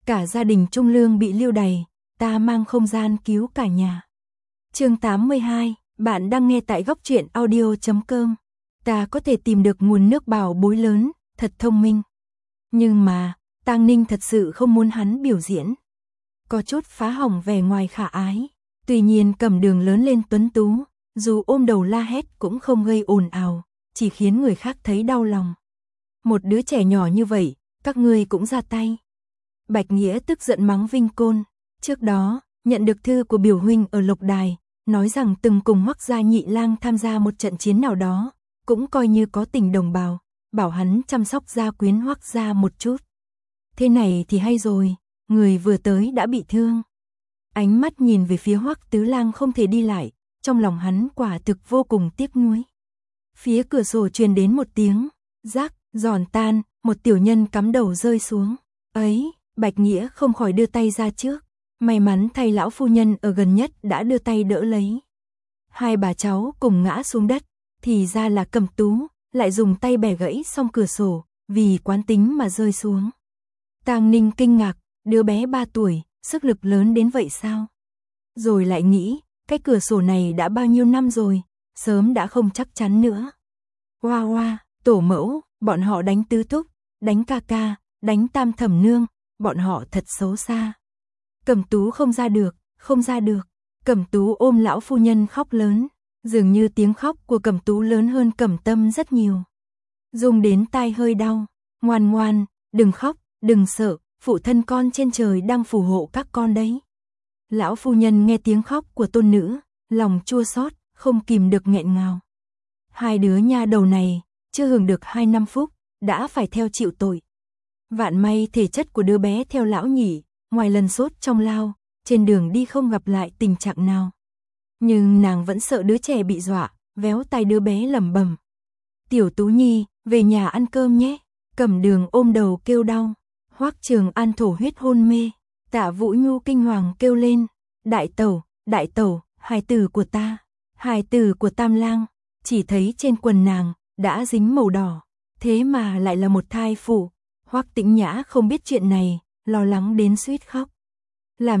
Cả gia đình Trung Lương bị lưu đày, ta mang không gian cứu cả nhà. Chương 82, bạn đang nghe tại góc truyện audio.com. Ta có thể tìm được nguồn nước bảo bối lớn, thật thông minh. Nhưng mà, Tang Ninh thật sự không muốn hắn biểu diễn. Có chút phá hỏng vẻ ngoài khả ái. Tuy nhiên Cẩm Đường lớn lên tuấn tú, dù ôm đầu la hét cũng không gây ồn ào, chỉ khiến người khác thấy đau lòng. Một đứa trẻ nhỏ như vậy, các ngươi cũng ra tay. Bạch Nghĩa tức giận mắng Vinh Côn. Trước đó, nhận được thư của biểu huynh ở Lộc Đài, nói rằng từng cùng Hoắc gia nhị lang tham gia một trận chiến nào đó, cũng coi như có tình đồng bào, bảo hắn chăm sóc gia quyến Hoắc gia một chút. Thế này thì hay rồi, người vừa tới đã bị thương. Ánh mắt nhìn về phía Hoắc Tứ Lang không thể đi lại, trong lòng hắn quả thực vô cùng tiếc nuối. Phía cửa sổ truyền đến một tiếng rắc, giòn tan, một tiểu nhân cắm đầu rơi xuống. Ấy, Bạch Nghĩa không khỏi đưa tay ra trước. May mắn thay lão phu nhân ở gần nhất đã đưa tay đỡ lấy. Hai bà cháu cùng ngã xuống đất, thì ra là Cẩm Tú, lại dùng tay bẻ gãy xong cửa sổ, vì quán tính mà rơi xuống. Tang Ninh kinh ngạc, đứa bé 3 tuổi, sức lực lớn đến vậy sao? Rồi lại nghĩ, cái cửa sổ này đã bao nhiêu năm rồi, sớm đã không chắc chắn nữa. Hoa hoa, tổ mẫu, bọn họ đánh tứ thúc, đánh ca ca, đánh tam thẩm nương, bọn họ thật xấu xa. Cẩm Tú không ra được, không ra được. Cẩm Tú ôm lão phu nhân khóc lớn, dường như tiếng khóc của Cẩm Tú lớn hơn Cẩm Tâm rất nhiều. Dùng đến tai hơi đau, ngoan ngoan, đừng khóc, đừng sợ, phụ thân con trên trời đang phù hộ các con đấy. Lão phu nhân nghe tiếng khóc của tôn nữ, lòng chua xót, không kìm được nghẹn ngào. Hai đứa nha đầu này, chưa hưởng được 2 năm phúc, đã phải theo chịu tội. Vạn may thể chất của đứa bé theo lão nhỉ, ngoài lần sốt trong lao, trên đường đi không gặp lại tình trạng nào. Nhưng nàng vẫn sợ đứa trẻ bị dọa, véo tay đứa bé lẩm bẩm. Tiểu Tú Nhi, về nhà ăn cơm nhé. Cẩm Đường ôm đầu kêu đau. Hoắc Trường An thổ huyết hôn mê. Tạ Vũ Nhu kinh hoàng kêu lên. Đại tẩu, hài tử của ta, hài tử của Tam Lang. Chỉ thấy trên quần nàng, đã dính màu đỏ. Thế mà lại là một thai phụ. Hoắc Tĩnh Nhã không biết chuyện này, lo lắng đến suýt khóc. Làm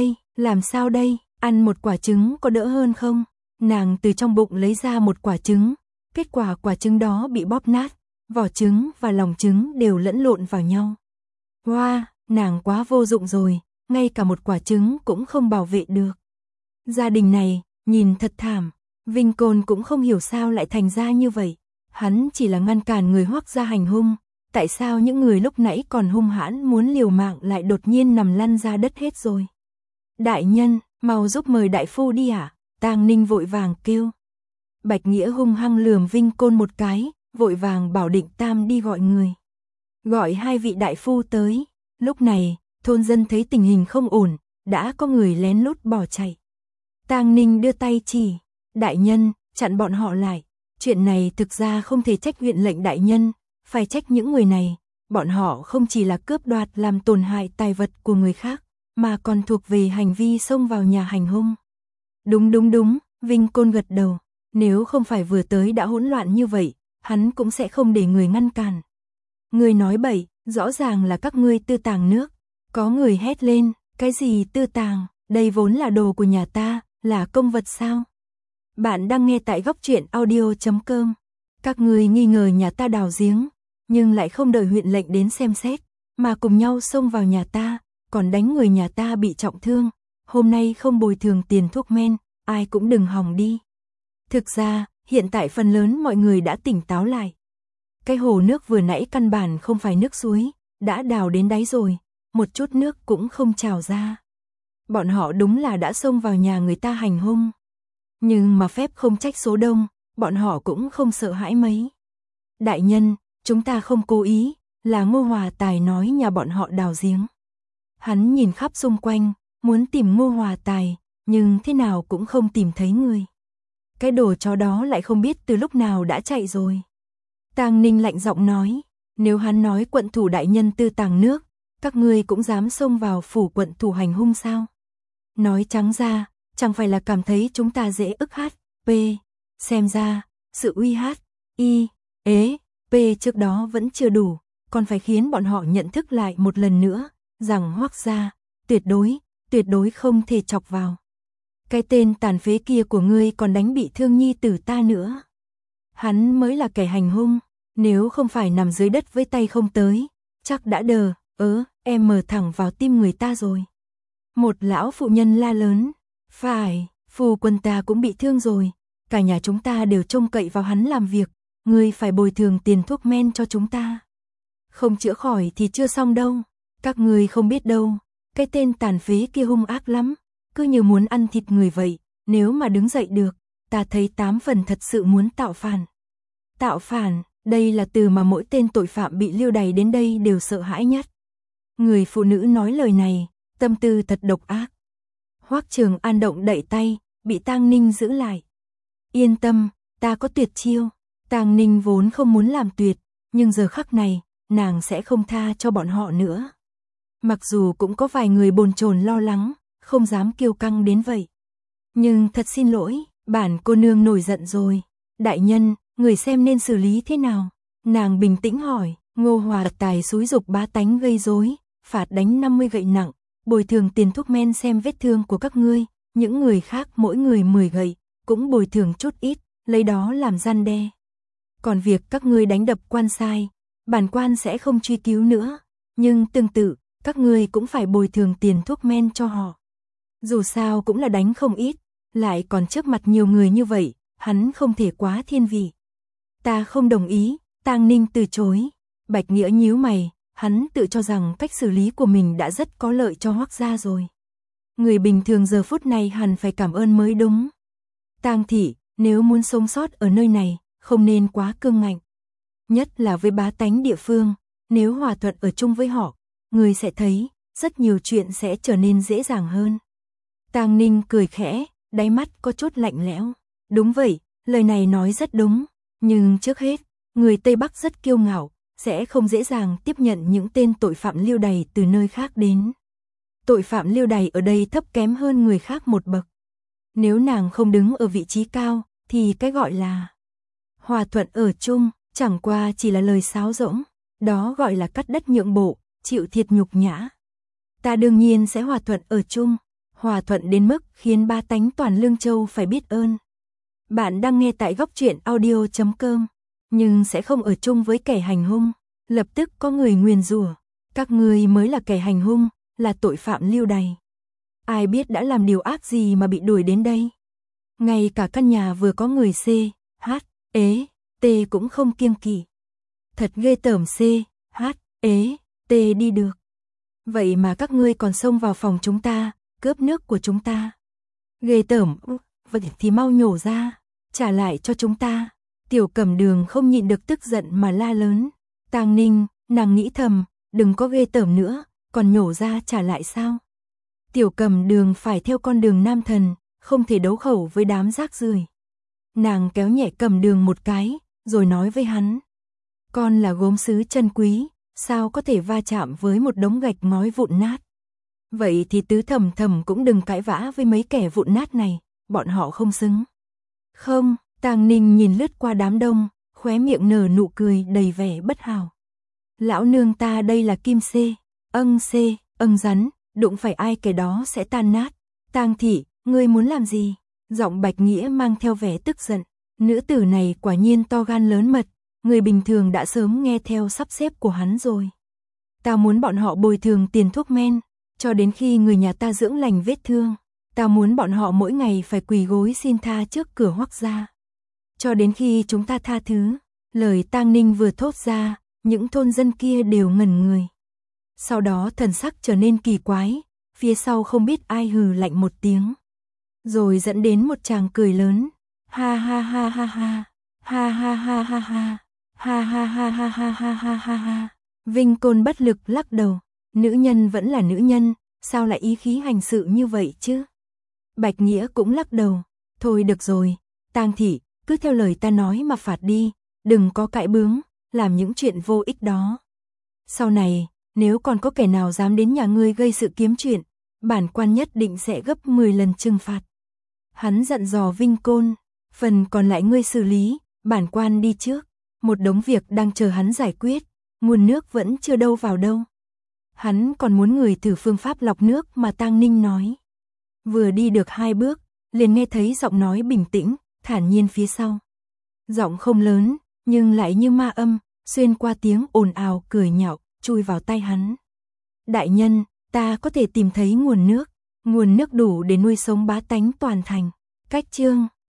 sao đây, ăn một quả trứng có đỡ hơn không? Nàng từ trong bụng lấy ra một quả trứng, kết quả quả trứng đó bị bóp nát, vỏ trứng và lòng trứng đều lẫn lộn vào nhau. Hoa, nàng quá vô dụng rồi, ngay cả một quả trứng cũng không bảo vệ được. Gia đình này, nhìn thật thảm, Vinh Côn cũng không hiểu sao lại thành ra như vậy. Hắn chỉ là ngăn cản người Hoắc gia hành hung. Tại sao những người lúc nãy còn hung hãn muốn liều mạng lại đột nhiên nằm lăn ra đất hết rồi? Đại nhân, mau giúp mời đại phu đi ạ. Tang Ninh vội vàng kêu. Bạch Nghĩa hung hăng lườm Vinh Côn một cái, vội vàng bảo Định Tam đi gọi người. Gọi 2 vị đại phu tới. Lúc này, thôn dân thấy tình hình không ổn, đã có người lén lút bỏ chạy. Tang Ninh đưa tay chỉ. Đại nhân, chặn bọn họ lại. Chuyện này thực ra không thể trách huyện lệnh đại nhân. Phải trách những người này, bọn họ không chỉ là cướp đoạt làm tổn hại tài vật của người khác, mà còn thuộc về hành vi xông vào nhà hành hung. Đúng, Vinh Côn gật đầu, nếu không phải vừa tới đã hỗn loạn như vậy, hắn cũng sẽ không để người ngăn cản. Người nói bậy, rõ ràng là các ngươi tư tàng nước. Có người hét lên, cái gì tư tàng, đây vốn là đồ của nhà ta, là công vật sao? Bạn đang nghe tại góc truyện audio.com. Các ngươi nghi ngờ nhà ta đào giếng, nhưng lại không đợi huyện lệnh đến xem xét, mà cùng nhau xông vào nhà ta, còn đánh người nhà ta bị trọng thương. Hôm nay không bồi thường tiền thuốc men, ai cũng đừng hòng đi. Thực ra, hiện tại phần lớn mọi người đã tỉnh táo lại. Cái hồ nước vừa nãy căn bản không phải nước suối, đã đào đến đáy rồi, một chút nước cũng không trào ra. Bọn họ đúng là đã xông vào nhà người ta hành hung. Nhưng mà phép không trách số đông, bọn họ cũng không sợ hãi mấy. Đại nhân, chúng ta không cố ý, là Ngô Hòa Tài nói nhà bọn họ đào giếng. Hắn nhìn khắp xung quanh, muốn tìm Ngô Hòa Tài, nhưng thế nào cũng không tìm thấy người. Cái đồ chó đó lại không biết từ lúc nào đã chạy rồi. Tang Ninh lạnh giọng nói, nếu hắn nói quận thủ đại nhân tư tàng nước, các ngươi cũng dám xông vào phủ quận thủ hành hung sao? Nói trắng ra, chẳng phải là cảm thấy chúng ta dễ ức hát, p. Xem ra, sự uy hát, y, ế, p trước đó vẫn chưa đủ, còn phải khiến bọn họ nhận thức lại một lần nữa, rằng Hoắc gia, tuyệt đối không thể chọc vào. Cái tên tàn phế kia của ngươi còn đánh bị thương nhi tử ta nữa. Hắn mới là kẻ hành hung, nếu không phải nằm dưới đất với tay không tới, chắc đã em mở thẳng vào tim người ta rồi. Một lão phụ nhân la lớn, phải, phu quân ta cũng bị thương rồi, cả nhà chúng ta đều trông cậy vào hắn làm việc, ngươi phải bồi thường tiền thuốc men cho chúng ta. Không chữa khỏi thì chưa xong đâu, các ngươi không biết đâu, cái tên tàn phế kia hung ác lắm, cứ như muốn ăn thịt người vậy, nếu mà đứng dậy được, ta thấy 8 phần thật sự muốn tạo phản. Tạo phản, đây là từ mà mỗi tên tội phạm bị lưu đày đến đây đều sợ hãi nhất. Người phụ nữ nói lời này, tâm tư thật độc ác. Hoắc Trường An động đậy tay, bị Tang Ninh giữ lại. Yên tâm, ta có tuyệt chiêu. Tang Ninh vốn không muốn làm tuyệt, nhưng giờ khắc này, nàng sẽ không tha cho bọn họ nữa. Mặc dù cũng có vài người bồn chồn lo lắng, không dám kiêu căng đến vậy. Nhưng thật xin lỗi, bản cô nương nổi giận rồi. Đại nhân, người xem nên xử lý thế nào? Nàng bình tĩnh hỏi. Ngô Hòa Tài xúi giục bá tánh gây rối, phạt đánh 50 gậy nặng, bồi thường tiền thuốc men xem vết thương của các ngươi, những người khác mỗi người 10 gậy, cũng bồi thường chút ít, lấy đó làm răn đe. Còn việc các ngươi đánh đập quan sai, bản quan sẽ không truy cứu nữa, nhưng tương tự, các ngươi cũng phải bồi thường tiền thuốc men cho họ. Dù sao cũng là đánh không ít, lại còn trước mặt nhiều người như vậy, hắn không thể quá thiên vị. Ta không đồng ý, Tang Ninh từ chối. Bạch Nghĩa nhíu mày, hắn tự cho rằng cách xử lý của mình đã rất có lợi cho Hoắc gia rồi. Người bình thường giờ phút này hẳn phải cảm ơn mới đúng. Tang thị, nếu muốn sống sót ở nơi này, không nên quá cương ngạnh. Nhất là với bá tánh địa phương, nếu hòa thuận ở chung với họ, người sẽ thấy, rất nhiều chuyện sẽ trở nên dễ dàng hơn. Tang Ninh cười khẽ, đáy mắt có chút lạnh lẽo. Đúng vậy, lời này nói rất đúng, nhưng trước hết, người Tây Bắc rất kiêu ngạo, sẽ không dễ dàng tiếp nhận những tên tội phạm lưu đày từ nơi khác đến. Tội phạm lưu đày ở đây thấp kém hơn người khác một bậc. Nếu nàng không đứng ở vị trí cao, thì cái gọi là hòa thuận ở chung, chẳng qua chỉ là lời sáo rỗng, đó gọi là cắt đất nhượng bộ, chịu thiệt nhục nhã. Ta đương nhiên sẽ hòa thuận ở chung, hòa thuận đến mức khiến ba tánh toàn Lương Châu phải biết ơn. Bạn đang nghe tại Góc Truyện Audio.com, nhưng sẽ không ở chung với kẻ hành hung. Lập tức có người nguyền rủa, các ngươi mới là kẻ hành hung, là tội phạm lưu đày. Ai biết đã làm điều ác gì mà bị đuổi đến đây. Ngay cả căn nhà vừa có người C, H, ế, T cũng không kiêng kỵ. Thật ghê tởm C, H, ế, T đi được. Vậy mà các ngươi còn xông vào phòng chúng ta, cướp nước của chúng ta. Ghê tởm, vậy thì mau nhổ ra, trả lại cho chúng ta. Tiểu Cẩm Đường không nhịn được tức giận mà la lớn. Tang Ninh, nàng nghĩ thầm, đừng có ghê tởm nữa, còn nhổ ra trả lại sao? Tiểu Cẩm Đường phải theo con đường nam thần, không thể đấu khẩu với đám rác rưởi. Nàng kéo nhẹ Cẩm Đường một cái, rồi nói với hắn. Con là gốm sứ chân quý, sao có thể va chạm với một đống gạch ngói vụn nát? Vậy thì tứ thầm thầm cũng đừng cãi vã với mấy kẻ vụn nát này, bọn họ không xứng. Không, Tang Ninh nhìn lướt qua đám đông, khóe miệng nở nụ cười đầy vẻ bất hảo. Lão nương ta đây là kim xê, âng rắn, đụng phải ai kẻ đó sẽ tan nát. Tang thị, ngươi muốn làm gì? Giọng Bạch Nghĩa mang theo vẻ tức giận. Nữ tử này quả nhiên to gan lớn mật, người bình thường đã sớm nghe theo sắp xếp của hắn rồi. Ta muốn bọn họ bồi thường tiền thuốc men, cho đến khi người nhà ta dưỡng lành vết thương. Ta muốn bọn họ mỗi ngày phải quỳ gối xin tha trước cửa Hoắc gia. Cho đến khi chúng ta tha thứ. Lời Tang Ninh vừa thốt ra, những thôn dân kia đều ngẩn người. Sau đó thần sắc trở nên kỳ quái, phía sau không biết ai hừ lạnh một tiếng. Rồi dẫn đến một tràng cười lớn. Ha ha ha ha ha, ha ha ha ha ha, ha ha ha ha ha ha ha ha ha. Vinh Côn bất lực lắc đầu, nữ nhân vẫn là nữ nhân, sao lại ý khí hành sự như vậy chứ? Bạch Nghĩa cũng lắc đầu, thôi được rồi, Tang thị, cứ theo lời ta nói mà phạt đi, đừng có cãi bướng, làm những chuyện vô ích đó. Sau này, nếu còn có kẻ nào dám đến nhà ngươi gây sự kiếm chuyện, bản quan nhất định sẽ gấp 10 lần trừng phạt. Hắn dặn dò Vinh Côn, phần còn lại ngươi xử lý, bản quan đi trước, một đống việc đang chờ hắn giải quyết, nguồn nước vẫn chưa đâu vào đâu. Hắn còn muốn người thử phương pháp lọc nước mà Tang Ninh nói. Vừa đi được 2 bước, liền nghe thấy giọng nói bình tĩnh, thản nhiên phía sau. Giọng không lớn, nhưng lại như ma âm, xuyên qua tiếng ồn ào cười nhạo, chui vào tai hắn. Đại nhân, ta có thể tìm thấy nguồn nước đủ để nuôi sống bá tánh toàn thành. Cách chương